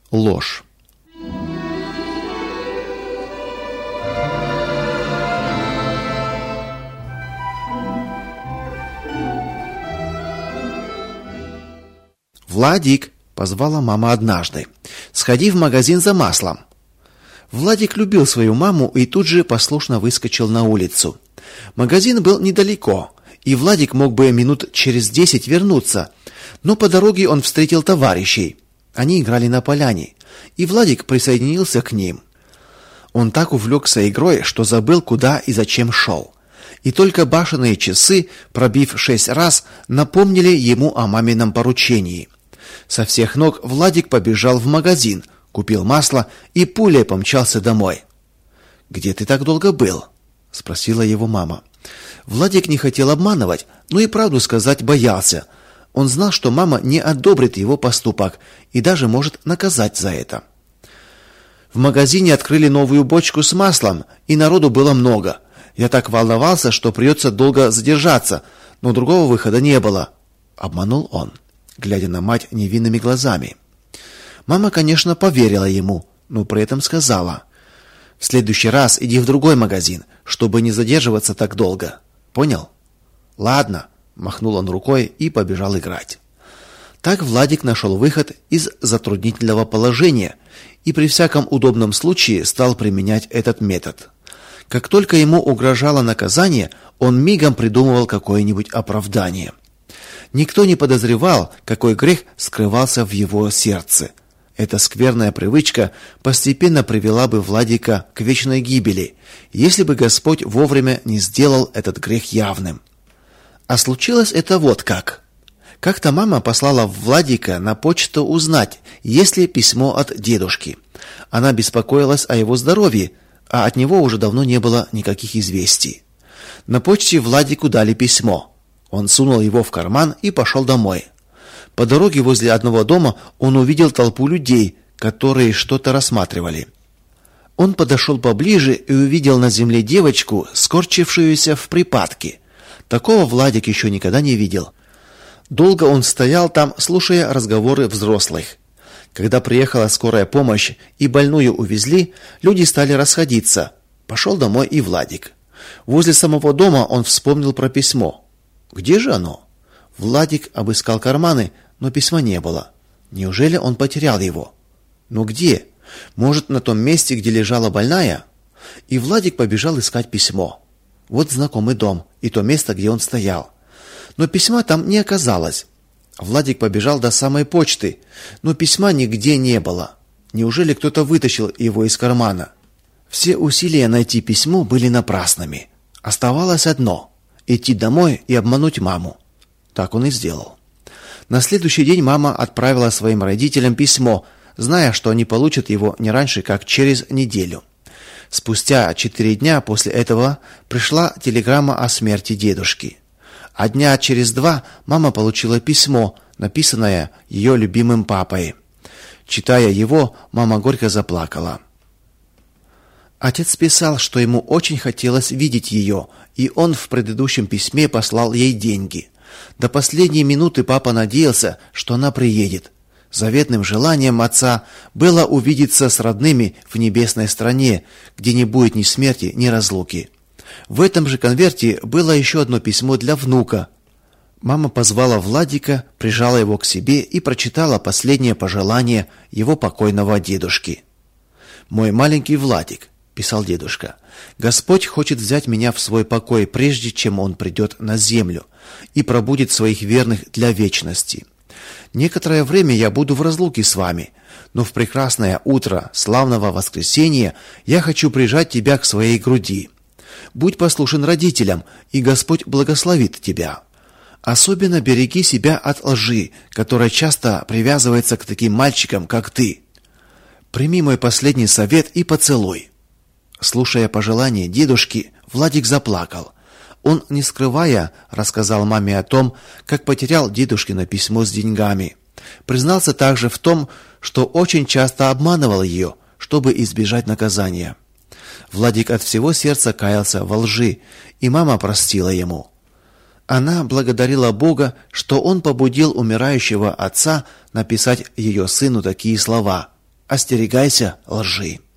Ложь. «Владик!» – позвала мама однажды. «Сходи в магазин за маслом». Владик любил свою маму и тут же послушно выскочил на улицу. Магазин был недалеко, и Владик мог бы минут через 10 вернуться, но по дороге он встретил товарищей. Они играли на поляне, и Владик присоединился к ним. Он так увлекся игрой, что забыл, куда и зачем шел. И только башенные часы, пробив 6 раз, напомнили ему о мамином поручении. Со всех ног Владик побежал в магазин, купил масло и пулей помчался домой. «Где ты так долго был?» – спросила его мама. Владик не хотел обманывать, но и правду сказать боялся. Он знал, что мама не одобрит его поступок и даже может наказать за это. В магазине открыли новую бочку с маслом, и народу было много. Я так волновался, что придется долго задержаться, но другого выхода не было. Обманул он, глядя на мать невинными глазами. Мама, конечно, поверила ему, но при этом сказала: «В следующий раз иди в другой магазин, чтобы не задерживаться так долго. Понял?» «Ладно», – махнул он рукой и побежал играть. Так Владик нашел выход из затруднительного положения и при всяком удобном случае стал применять этот метод. Как только ему угрожало наказание, он мигом придумывал какое-нибудь оправдание. Никто не подозревал, какой грех скрывался в его сердце. Эта скверная привычка постепенно привела бы Владика к вечной гибели, если бы Господь вовремя не сделал этот грех явным. А случилось это вот как. Как-то мама послала Владика на почту узнать, есть ли письмо от дедушки. Она беспокоилась о его здоровье, а от него уже давно не было никаких известий. На почте Владику дали письмо. Он сунул его в карман и пошел домой. По дороге возле одного дома он увидел толпу людей, которые что-то рассматривали. Он подошел поближе и увидел на земле девочку, скорчившуюся в припадке. Такого Владик еще никогда не видел. Долго он стоял там, слушая разговоры взрослых. Когда приехала скорая помощь и больную увезли, люди стали расходиться. Пошел домой и Владик. Возле самого дома он вспомнил про письмо. Где же оно? Владик обыскал карманы, но письма не было. Неужели он потерял его? Но где? Может, на том месте, где лежала больная? И Владик побежал искать письмо. Вот знакомый дом и то место, где он стоял. Но письма там не оказалось. Владик побежал до самой почты, но письма нигде не было. Неужели кто-то вытащил его из кармана? Все усилия найти письмо были напрасными. Оставалось одно – идти домой и обмануть маму. Так он и сделал. На следующий день мама отправила своим родителям письмо, зная, что они получат его не раньше, как через неделю. Спустя 4 дня после этого пришла телеграмма о смерти дедушки. А дня через 2 мама получила письмо, написанное ее любимым папой. Читая его, мама горько заплакала. Отец писал, что ему очень хотелось видеть ее, и он в предыдущем письме послал ей деньги. До последней минуты папа надеялся, что она приедет. Заветным желанием отца было увидеться с родными в небесной стране, где не будет ни смерти, ни разлуки. В этом же конверте было еще одно письмо для внука. Мама позвала Владика, прижала его к себе и прочитала последнее пожелание его покойного дедушки. «Мой маленький Владик», – писал дедушка, – «Господь хочет взять меня в свой покой, прежде чем Он придет на землю и пробудит своих верных для вечности. Некоторое время я буду в разлуке с вами, но в прекрасное утро славного воскресения я хочу прижать тебя к своей груди. Будь послушен родителям, и Господь благословит тебя. Особенно береги себя от лжи, которая часто привязывается к таким мальчикам, как ты. Прими мой последний совет и поцелуй». Слушая пожелания дедушки, Владик заплакал. Он, не скрывая, рассказал маме о том, как потерял дедушкино письмо с деньгами. Признался также в том, что очень часто обманывал ее, чтобы избежать наказания. Владик от всего сердца каялся во лжи, и мама простила ему. Она благодарила Бога, что он побудил умирающего отца написать ее сыну такие слова: остерегайся лжи.